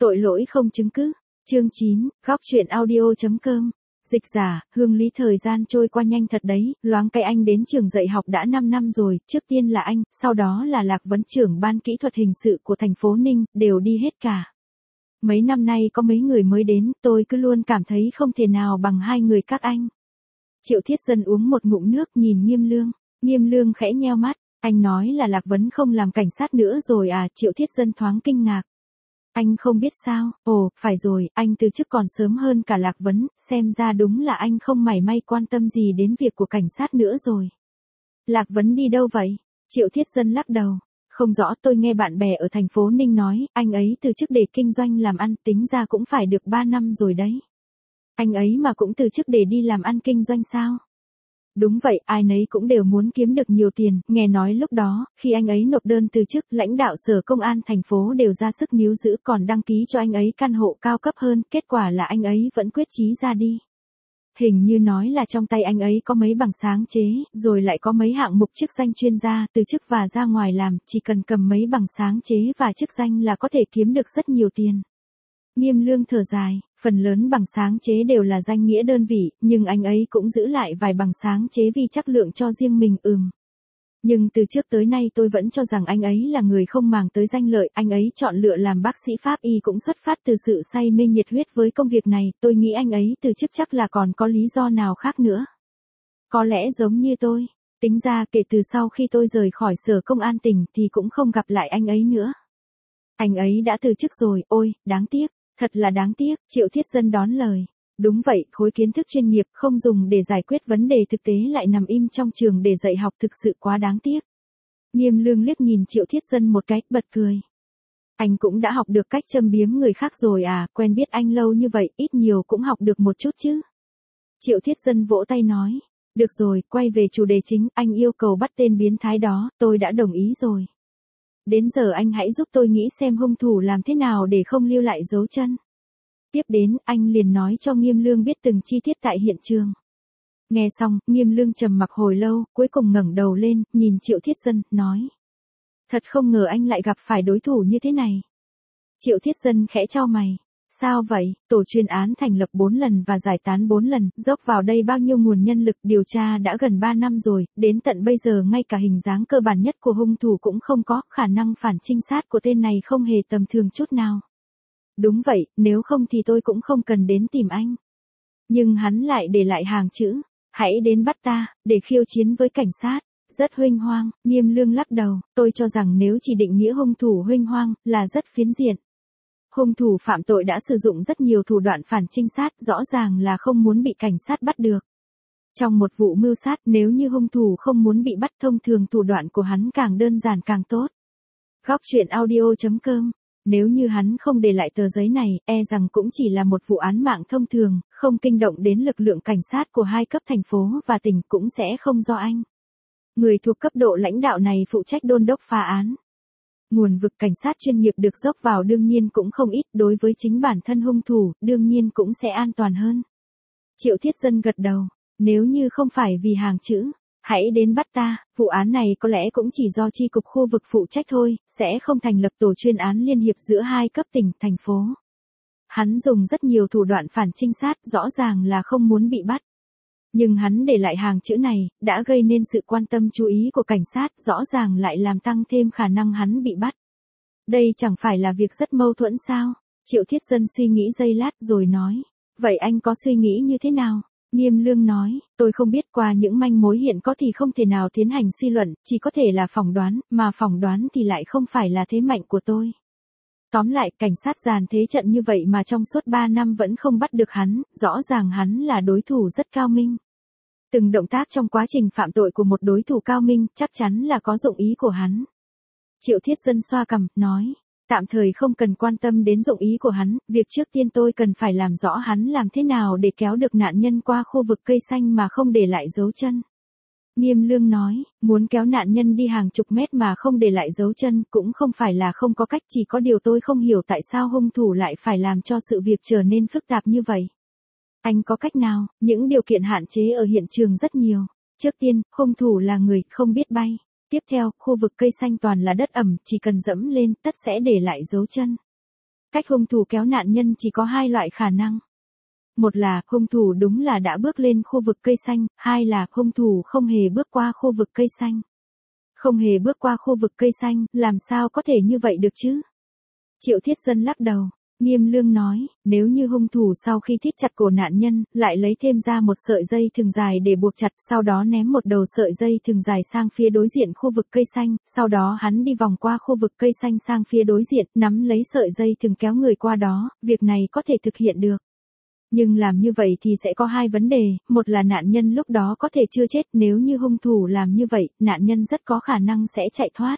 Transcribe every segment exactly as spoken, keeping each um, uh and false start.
Tội lỗi không chứng cứ. Chương chín, góc truyện audio chấm com. Dịch giả, Hương Lý. Thời gian trôi qua nhanh thật đấy, loáng cái anh đến trường dạy học đã năm năm rồi, trước tiên là anh, sau đó là Lạc Vấn, trưởng ban kỹ thuật hình sự của thành phố Ninh, đều đi hết cả. Mấy năm nay có mấy người mới đến, tôi cứ luôn cảm thấy không thể nào bằng hai người các anh. Triệu Thiết Dân uống một ngụm nước nhìn Nghiêm Lương, Nghiêm Lương khẽ nheo mắt, anh nói là Lạc Vấn không làm cảnh sát nữa rồi à? Triệu Thiết Dân thoáng kinh ngạc. Anh không biết sao? Ồ, phải rồi, anh từ chức còn sớm hơn cả Lạc Vấn, xem ra đúng là anh không mảy may quan tâm gì đến việc của cảnh sát nữa rồi. Lạc Vấn đi đâu vậy? Triệu Thiết Dân lắc đầu. Không rõ, tôi nghe bạn bè ở thành phố Ninh nói, anh ấy từ chức để kinh doanh làm ăn, tính ra cũng phải được ba năm rồi đấy. Anh ấy mà cũng từ chức để đi làm ăn kinh doanh sao? Đúng vậy, ai nấy cũng đều muốn kiếm được nhiều tiền, nghe nói lúc đó, khi anh ấy nộp đơn từ chức, lãnh đạo sở công an thành phố đều ra sức níu giữ, còn đăng ký cho anh ấy căn hộ cao cấp hơn, kết quả là anh ấy vẫn quyết chí ra đi. Hình như nói là trong tay anh ấy có mấy bằng sáng chế, rồi lại có mấy hạng mục chức danh chuyên gia, từ chức và ra ngoài làm, chỉ cần cầm mấy bằng sáng chế và chức danh là có thể kiếm được rất nhiều tiền. Nghiêm Lương thở dài, phần lớn bằng sáng chế đều là danh nghĩa đơn vị, nhưng anh ấy cũng giữ lại vài bằng sáng chế vì chất lượng cho riêng mình. Ừm. Nhưng từ trước tới nay tôi vẫn cho rằng anh ấy là người không màng tới danh lợi, anh ấy chọn lựa làm bác sĩ pháp y cũng xuất phát từ sự say mê nhiệt huyết với công việc này, tôi nghĩ anh ấy từ chức chắc là còn có lý do nào khác nữa. Có lẽ giống như tôi, tính ra kể từ sau khi tôi rời khỏi sở công an tỉnh thì cũng không gặp lại anh ấy nữa. Anh ấy đã từ chức rồi, ôi, đáng tiếc. Thật là đáng tiếc, Triệu Thiết Dân đón lời. Đúng vậy, khối kiến thức chuyên nghiệp không dùng để giải quyết vấn đề thực tế lại nằm im trong trường để dạy học, thực sự quá đáng tiếc. Nghiêm Lương liếc nhìn Triệu Thiết Dân một cái, bật cười. Anh cũng đã học được cách châm biếm người khác rồi à, quen biết anh lâu như vậy, ít nhiều cũng học được một chút chứ. Triệu Thiết Dân vỗ tay nói. Được rồi, quay về chủ đề chính, anh yêu cầu bắt tên biến thái đó, tôi đã đồng ý rồi. Đến giờ anh hãy giúp tôi nghĩ xem hung thủ làm thế nào để không lưu lại dấu chân. Tiếp đến, anh liền nói cho Nghiêm Lương biết từng chi tiết tại hiện trường. Nghe xong, Nghiêm Lương trầm mặc hồi lâu, cuối cùng ngẩng đầu lên, nhìn Triệu Thiết Dân, nói. Thật không ngờ anh lại gặp phải đối thủ như thế này. Triệu Thiết Dân khẽ chau mày. Sao vậy? Tổ chuyên án thành lập bốn lần và giải tán bốn lần, dốc vào đây bao nhiêu nguồn nhân lực, điều tra đã gần ba năm rồi, đến tận bây giờ ngay cả hình dáng cơ bản nhất của hung thủ cũng không có, khả năng phản trinh sát của tên này không hề tầm thường chút nào. Đúng vậy, nếu không thì tôi cũng không cần đến tìm anh. Nhưng hắn lại để lại hàng chữ, hãy đến bắt ta, để khiêu chiến với cảnh sát. Rất huênh hoang. Nghiêm Lương lắc đầu, tôi cho rằng nếu chỉ định nghĩa hung thủ huênh hoang, là rất phiến diện. Hung thủ phạm tội đã sử dụng rất nhiều thủ đoạn phản trinh sát, rõ ràng là không muốn bị cảnh sát bắt được. Trong một vụ mưu sát, nếu như hung thủ không muốn bị bắt, thông thường thủ đoạn của hắn càng đơn giản càng tốt. Góc truyện audio chấm com. Nếu như hắn không để lại tờ giấy này, e rằng cũng chỉ là một vụ án mạng thông thường, không kinh động đến lực lượng cảnh sát của hai cấp thành phố và tỉnh, cũng sẽ không do anh. Người thuộc cấp độ lãnh đạo này phụ trách đôn đốc phá án. Nguồn vực cảnh sát chuyên nghiệp được dốc vào đương nhiên cũng không ít, đối với chính bản thân hung thủ, đương nhiên cũng sẽ an toàn hơn. Triệu Thiết Dân gật đầu, nếu như không phải vì hàng chữ, hãy đến bắt ta, vụ án này có lẽ cũng chỉ do chi cục khu vực phụ trách thôi, sẽ không thành lập tổ chuyên án liên hiệp giữa hai cấp tỉnh, thành phố. Hắn dùng rất nhiều thủ đoạn phản trinh sát, rõ ràng là không muốn bị bắt. Nhưng hắn để lại hàng chữ này, đã gây nên sự quan tâm chú ý của cảnh sát, rõ ràng lại làm tăng thêm khả năng hắn bị bắt. Đây chẳng phải là việc rất mâu thuẫn sao? Triệu Thiết Dân suy nghĩ giây lát rồi nói. Vậy anh có suy nghĩ như thế nào? Nghiêm Lương nói, tôi không biết, qua những manh mối hiện có thì không thể nào tiến hành suy luận, chỉ có thể là phỏng đoán, mà phỏng đoán thì lại không phải là thế mạnh của tôi. Tóm lại, cảnh sát dàn thế trận như vậy mà trong suốt ba năm vẫn không bắt được hắn, rõ ràng hắn là đối thủ rất cao minh. Từng động tác trong quá trình phạm tội của một đối thủ cao minh, chắc chắn là có dụng ý của hắn. Triệu Thiết Dân xoa cằm, nói, tạm thời không cần quan tâm đến dụng ý của hắn, việc trước tiên tôi cần phải làm rõ hắn làm thế nào để kéo được nạn nhân qua khu vực cây xanh mà không để lại dấu chân. Nghiêm Lương nói, muốn kéo nạn nhân đi hàng chục mét mà không để lại dấu chân cũng không phải là không có cách, chỉ có điều tôi không hiểu tại sao hung thủ lại phải làm cho sự việc trở nên phức tạp như vậy. Anh có cách nào? Những điều kiện hạn chế ở hiện trường rất nhiều. Trước tiên, hung thủ là người không biết bay. Tiếp theo, khu vực cây xanh toàn là đất ẩm, chỉ cần dẫm lên, tất sẽ để lại dấu chân. cách hung thủ kéo nạn nhân chỉ có hai loại khả năng. Một là, hung thủ đúng là đã bước lên khu vực cây xanh, hai là, hung thủ không hề bước qua khu vực cây xanh. Không hề bước qua khu vực cây xanh, làm sao có thể như vậy được chứ? Triệu Thiết Dân lắc đầu. Nghiêm Lương nói, nếu như hung thủ sau khi thít chặt cổ nạn nhân, lại lấy thêm ra một sợi dây thừng dài để buộc chặt, sau đó ném một đầu sợi dây thừng dài sang phía đối diện khu vực cây xanh, sau đó hắn đi vòng qua khu vực cây xanh sang phía đối diện, nắm lấy sợi dây thừng kéo người qua đó, việc này có thể thực hiện được. Nhưng làm như vậy thì sẽ có hai vấn đề, một là nạn nhân lúc đó có thể chưa chết, nếu như hung thủ làm như vậy, nạn nhân rất có khả năng sẽ chạy thoát.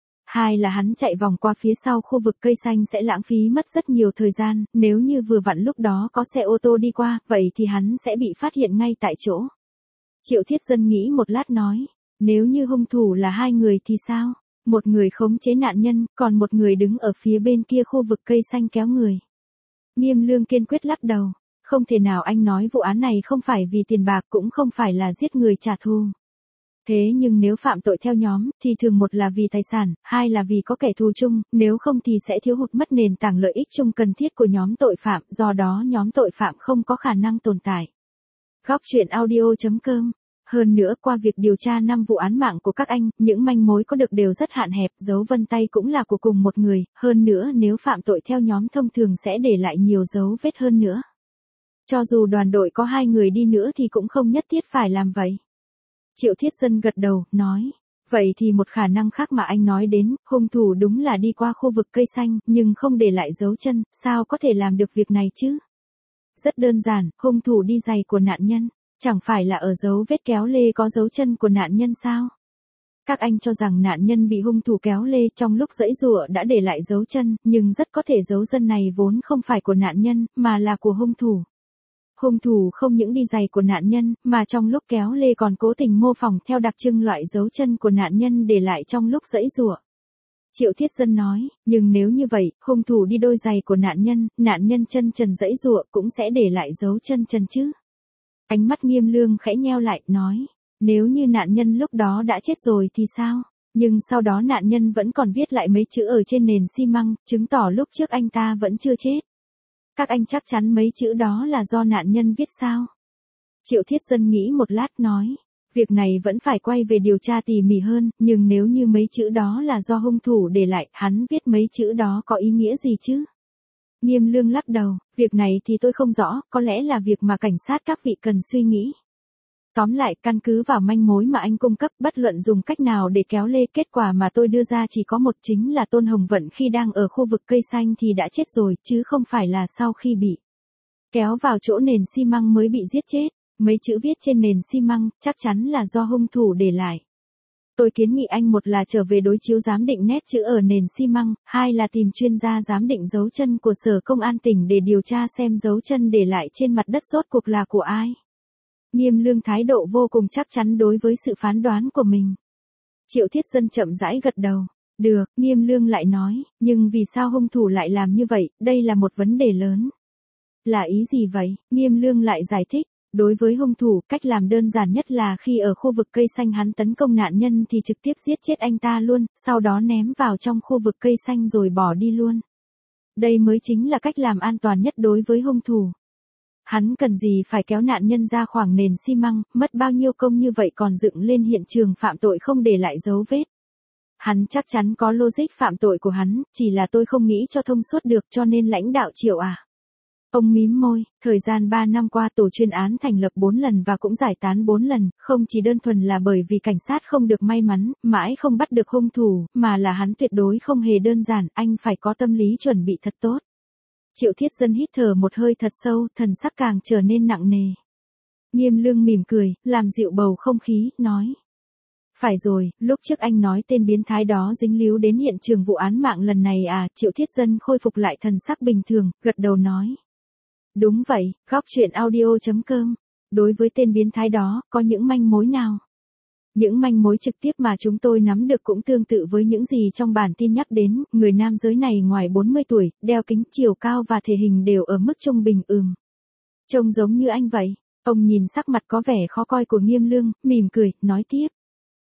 Hai là hắn chạy vòng qua phía sau khu vực cây xanh sẽ lãng phí mất rất nhiều thời gian, nếu như vừa vặn lúc đó có xe ô tô đi qua, vậy thì hắn sẽ bị phát hiện ngay tại chỗ. Triệu Thiết Dân nghĩ một lát nói, nếu như hung thủ là hai người thì sao? Một người khống chế nạn nhân, còn một người đứng ở phía bên kia khu vực cây xanh kéo người. Nghiêm Lương kiên quyết lắc đầu, không thể nào, anh nói vụ án này không phải vì tiền bạc, cũng không phải là giết người trả thù. Thế nhưng nếu phạm tội theo nhóm, thì thường một là vì tài sản, hai là vì có kẻ thù chung, nếu không thì sẽ thiếu hụt mất nền tảng lợi ích chung cần thiết của nhóm tội phạm, do đó nhóm tội phạm không có khả năng tồn tại. Góc truyện audio chấm com. Hơn nữa, qua việc điều tra năm vụ án mạng của các anh, những manh mối có được đều rất hạn hẹp, dấu vân tay cũng là của cùng một người, hơn nữa nếu phạm tội theo nhóm thông thường sẽ để lại nhiều dấu vết hơn nữa. Cho dù đoàn đội có hai người đi nữa thì cũng không nhất thiết phải làm vậy. Triệu Thiết Dân gật đầu, nói, vậy thì một khả năng khác mà anh nói đến, hung thủ đúng là đi qua khu vực cây xanh, nhưng không để lại dấu chân, sao có thể làm được việc này chứ? Rất đơn giản, hung thủ đi giày của nạn nhân, chẳng phải là ở dấu vết kéo lê có dấu chân của nạn nhân sao? Các anh cho rằng nạn nhân bị hung thủ kéo lê trong lúc giãy giụa đã để lại dấu chân, nhưng rất có thể dấu chân này vốn không phải của nạn nhân, mà là của hung thủ. Hung thủ không những đi giày của nạn nhân, mà trong lúc kéo lê còn cố tình mô phỏng theo đặc trưng loại dấu chân của nạn nhân để lại trong lúc giãy giụa. Triệu Thiết Dân nói, nhưng nếu như vậy, hung thủ đi đôi giày của nạn nhân, nạn nhân chân trần giãy giụa cũng sẽ để lại dấu chân trần chứ. Ánh mắt Nghiêm Lương khẽ nheo lại, nói, nếu như nạn nhân lúc đó đã chết rồi thì sao? Nhưng sau đó nạn nhân vẫn còn viết lại mấy chữ ở trên nền xi măng, chứng tỏ lúc trước anh ta vẫn chưa chết. Các anh chắc chắn mấy chữ đó là do nạn nhân viết sao? Triệu Thiết Dân nghĩ một lát nói, việc này vẫn phải quay về điều tra tỉ mỉ hơn, nhưng nếu như mấy chữ đó là do hung thủ để lại, hắn viết mấy chữ đó có ý nghĩa gì chứ? Nghiêm Lương lắc đầu, việc này thì tôi không rõ, có lẽ là việc mà cảnh sát các vị cần suy nghĩ. Tóm lại, căn cứ vào manh mối mà anh cung cấp, bất luận dùng cách nào để kéo lê, kết quả mà tôi đưa ra chỉ có một, chính là Tôn Hồng Vận khi đang ở khu vực cây xanh thì đã chết rồi, chứ không phải là sau khi bị kéo vào chỗ nền xi măng mới bị giết chết. Mấy chữ viết trên nền xi măng, chắc chắn là do hung thủ để lại. Tôi kiến nghị anh một là trở về đối chiếu giám định nét chữ ở nền xi măng, hai là tìm chuyên gia giám định dấu chân của Sở Công an tỉnh để điều tra xem dấu chân để lại trên mặt đất rốt cuộc là của ai. Nghiêm Lương thái độ vô cùng chắc chắn đối với sự phán đoán của mình. Triệu Thiết Dân chậm rãi gật đầu. Được, Nghiêm Lương lại nói, nhưng vì sao hung thủ lại làm như vậy, đây là một vấn đề lớn. Là ý gì vậy? Nghiêm Lương lại giải thích. Đối với hung thủ, cách làm đơn giản nhất là khi ở khu vực cây xanh hắn tấn công nạn nhân thì trực tiếp giết chết anh ta luôn, sau đó ném vào trong khu vực cây xanh rồi bỏ đi luôn. Đây mới chính là cách làm an toàn nhất đối với hung thủ. Hắn cần gì phải kéo nạn nhân ra khoảng nền xi măng, mất bao nhiêu công như vậy còn dựng lên hiện trường phạm tội không để lại dấu vết. Hắn chắc chắn có logic phạm tội của hắn, chỉ là tôi không nghĩ cho thông suốt được cho nên lãnh đạo Triệu à. Ông mím môi, thời gian ba năm qua tổ chuyên án thành lập bốn lần và cũng giải tán bốn lần, không chỉ đơn thuần là bởi vì cảnh sát không được may mắn, mãi không bắt được hung thủ, mà là hắn tuyệt đối không hề đơn giản, anh phải có tâm lý chuẩn bị thật tốt. Triệu Thiết Dân hít thở một hơi thật sâu, thần sắc càng trở nên nặng nề. Nghiêm Lương mỉm cười, làm dịu bầu không khí, nói. Phải rồi, lúc trước anh nói tên biến thái đó dính líu đến hiện trường vụ án mạng lần này à, Triệu Thiết Dân khôi phục lại thần sắc bình thường, gật đầu nói. Đúng vậy, góc truyện audio chấm com. Đối với tên biến thái đó, có những manh mối nào? Những manh mối trực tiếp mà chúng tôi nắm được cũng tương tự với những gì trong bản tin nhắc đến, người nam giới này ngoài bốn mươi tuổi, đeo kính, chiều cao và thể hình đều ở mức trung bình ừm. Trông giống như anh vậy. Ông nhìn sắc mặt có vẻ khó coi của Nghiêm Lương, mỉm cười, nói tiếp.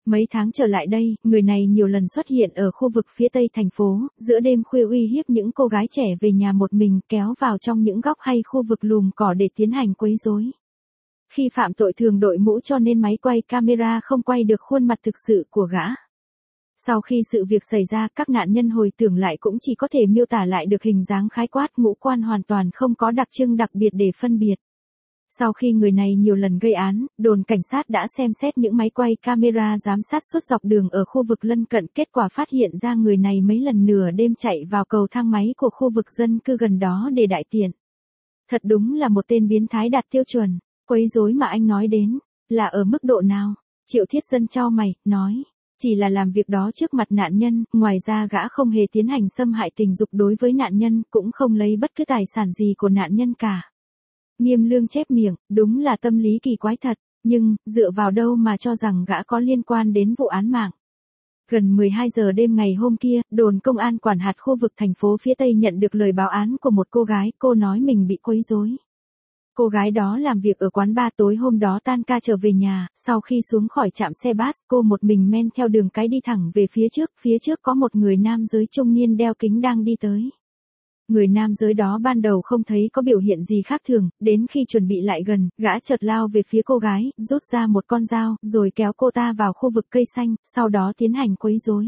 Mấy tháng trở lại đây, người này nhiều lần xuất hiện ở khu vực phía tây thành phố, giữa đêm khuya uy hiếp những cô gái trẻ về nhà một mình, kéo vào trong những góc hay khu vực lùm cỏ để tiến hành quấy rối. Khi phạm tội thường đội mũ cho nên máy quay camera không quay được khuôn mặt thực sự của gã. Sau khi sự việc xảy ra, các nạn nhân hồi tưởng lại cũng chỉ có thể miêu tả lại được hình dáng khái quát, ngũ quan hoàn toàn không có đặc trưng đặc biệt để phân biệt. Sau khi người này nhiều lần gây án, đồn cảnh sát đã xem xét những máy quay camera giám sát suốt dọc đường ở khu vực lân cận, kết quả phát hiện ra người này mấy lần nửa đêm chạy vào cầu thang máy của khu vực dân cư gần đó để đại tiện. Thật đúng là một tên biến thái đạt tiêu chuẩn. Quấy rối mà anh nói đến, là ở mức độ nào? Triệu Thiết Dân chau mày, nói. Chỉ là làm việc đó trước mặt nạn nhân, ngoài ra gã không hề tiến hành xâm hại tình dục đối với nạn nhân, cũng không lấy bất cứ tài sản gì của nạn nhân cả. Nghiêm Lương chép miệng, đúng là tâm lý kỳ quái thật, nhưng, dựa vào đâu mà cho rằng gã có liên quan đến vụ án mạng. Gần mười hai giờ đêm ngày hôm kia, đồn công an quản hạt khu vực thành phố phía Tây nhận được lời báo án của một cô gái, cô nói mình bị quấy rối. Cô gái đó làm việc ở quán bar, tối hôm đó tan ca trở về nhà, sau khi xuống khỏi trạm xe bus, cô một mình men theo đường cái đi thẳng về phía trước, phía trước có một người nam giới trung niên đeo kính đang đi tới. Người nam giới đó ban đầu không thấy có biểu hiện gì khác thường, đến khi chuẩn bị lại gần, gã chợt lao về phía cô gái, rút ra một con dao, rồi kéo cô ta vào khu vực cây xanh, sau đó tiến hành quấy rối.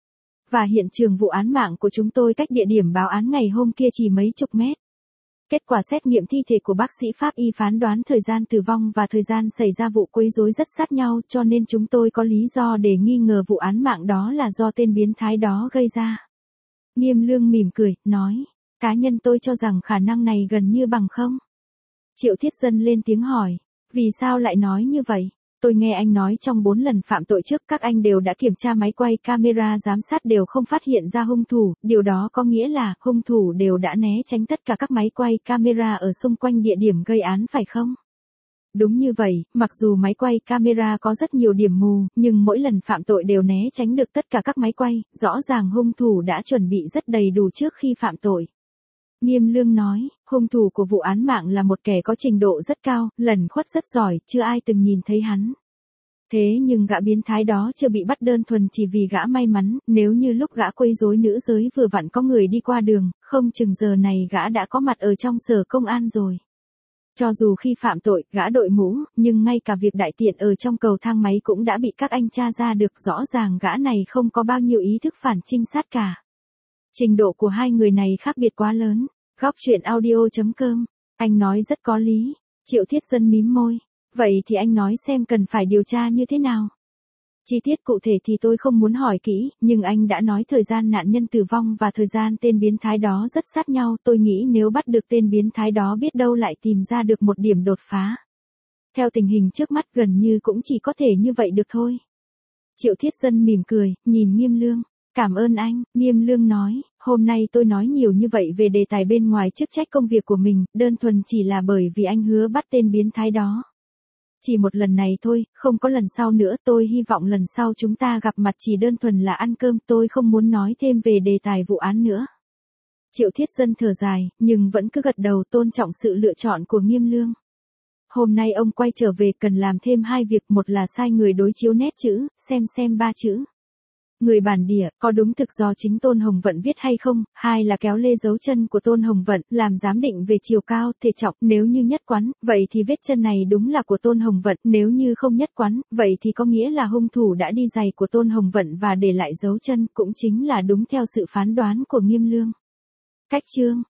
Và hiện trường vụ án mạng của chúng tôi cách địa điểm báo án ngày hôm kia chỉ mấy chục mét. Kết quả xét nghiệm thi thể của bác sĩ pháp y phán đoán thời gian tử vong và thời gian xảy ra vụ quấy rối rất sát nhau, cho nên chúng tôi có lý do để nghi ngờ vụ án mạng đó là do tên biến thái đó gây ra. Nghiêm Lương mỉm cười, nói, cá nhân tôi cho rằng khả năng này gần như bằng không. Triệu Thiết Dân lên tiếng hỏi, vì sao lại nói như vậy? Tôi nghe anh nói trong bốn lần phạm tội trước các anh đều đã kiểm tra máy quay camera giám sát đều không phát hiện ra hung thủ, điều đó có nghĩa là hung thủ đều đã né tránh tất cả các máy quay camera ở xung quanh địa điểm gây án phải không? Đúng như vậy, mặc dù máy quay camera có rất nhiều điểm mù, nhưng mỗi lần phạm tội đều né tránh được tất cả các máy quay, rõ ràng hung thủ đã chuẩn bị rất đầy đủ trước khi phạm tội. Nghiêm Lương nói, hung thủ của vụ án mạng là một kẻ có trình độ rất cao, lẩn khuất rất giỏi, chưa ai từng nhìn thấy hắn. Thế nhưng gã biến thái đó chưa bị bắt đơn thuần chỉ vì gã may mắn, nếu như lúc gã quấy rối nữ giới vừa vặn có người đi qua đường, không chừng giờ này gã đã có mặt ở trong sở công an rồi. Cho dù khi phạm tội, gã đội mũ, nhưng ngay cả việc đại tiện ở trong cầu thang máy cũng đã bị các anh tra ra được, rõ ràng gã này không có bao nhiêu ý thức phản trinh sát cả. Trình độ của hai người này khác biệt quá lớn. Góc truyện audio chấm com. Anh nói rất có lý. Triệu Thiết Dân mím môi. Vậy thì anh nói xem cần phải điều tra như thế nào? Chi tiết cụ thể thì tôi không muốn hỏi kỹ, nhưng anh đã nói thời gian nạn nhân tử vong và thời gian tên biến thái đó rất sát nhau. Tôi nghĩ nếu bắt được tên biến thái đó biết đâu lại tìm ra được một điểm đột phá. Theo tình hình trước mắt gần như cũng chỉ có thể như vậy được thôi. Triệu Thiết Dân mỉm cười, nhìn Nghiêm Lương. Cảm ơn anh, Nghiêm Lương nói, hôm nay tôi nói nhiều như vậy về đề tài bên ngoài chức trách công việc của mình, đơn thuần chỉ là bởi vì anh hứa bắt tên biến thái đó. Chỉ một lần này thôi, không có lần sau nữa, tôi hy vọng lần sau chúng ta gặp mặt chỉ đơn thuần là ăn cơm, tôi không muốn nói thêm về đề tài vụ án nữa. Triệu Thiết Dân thở dài, nhưng vẫn cứ gật đầu tôn trọng sự lựa chọn của Nghiêm Lương. Hôm nay ông quay trở về cần làm thêm hai việc, một là sai người đối chiếu nét chữ, xem xem ba chữ. Người bản địa, có đúng thực do chính Tôn Hồng Vận viết hay không, hai là kéo lê dấu chân của Tôn Hồng Vận, làm giám định về chiều cao, thể trọng, nếu như nhất quán, vậy thì vết chân này đúng là của Tôn Hồng Vận, nếu như không nhất quán, vậy thì có nghĩa là hung thủ đã đi giày của Tôn Hồng Vận và để lại dấu chân, cũng chính là đúng theo sự phán đoán của Nghiêm Lương. Cách chương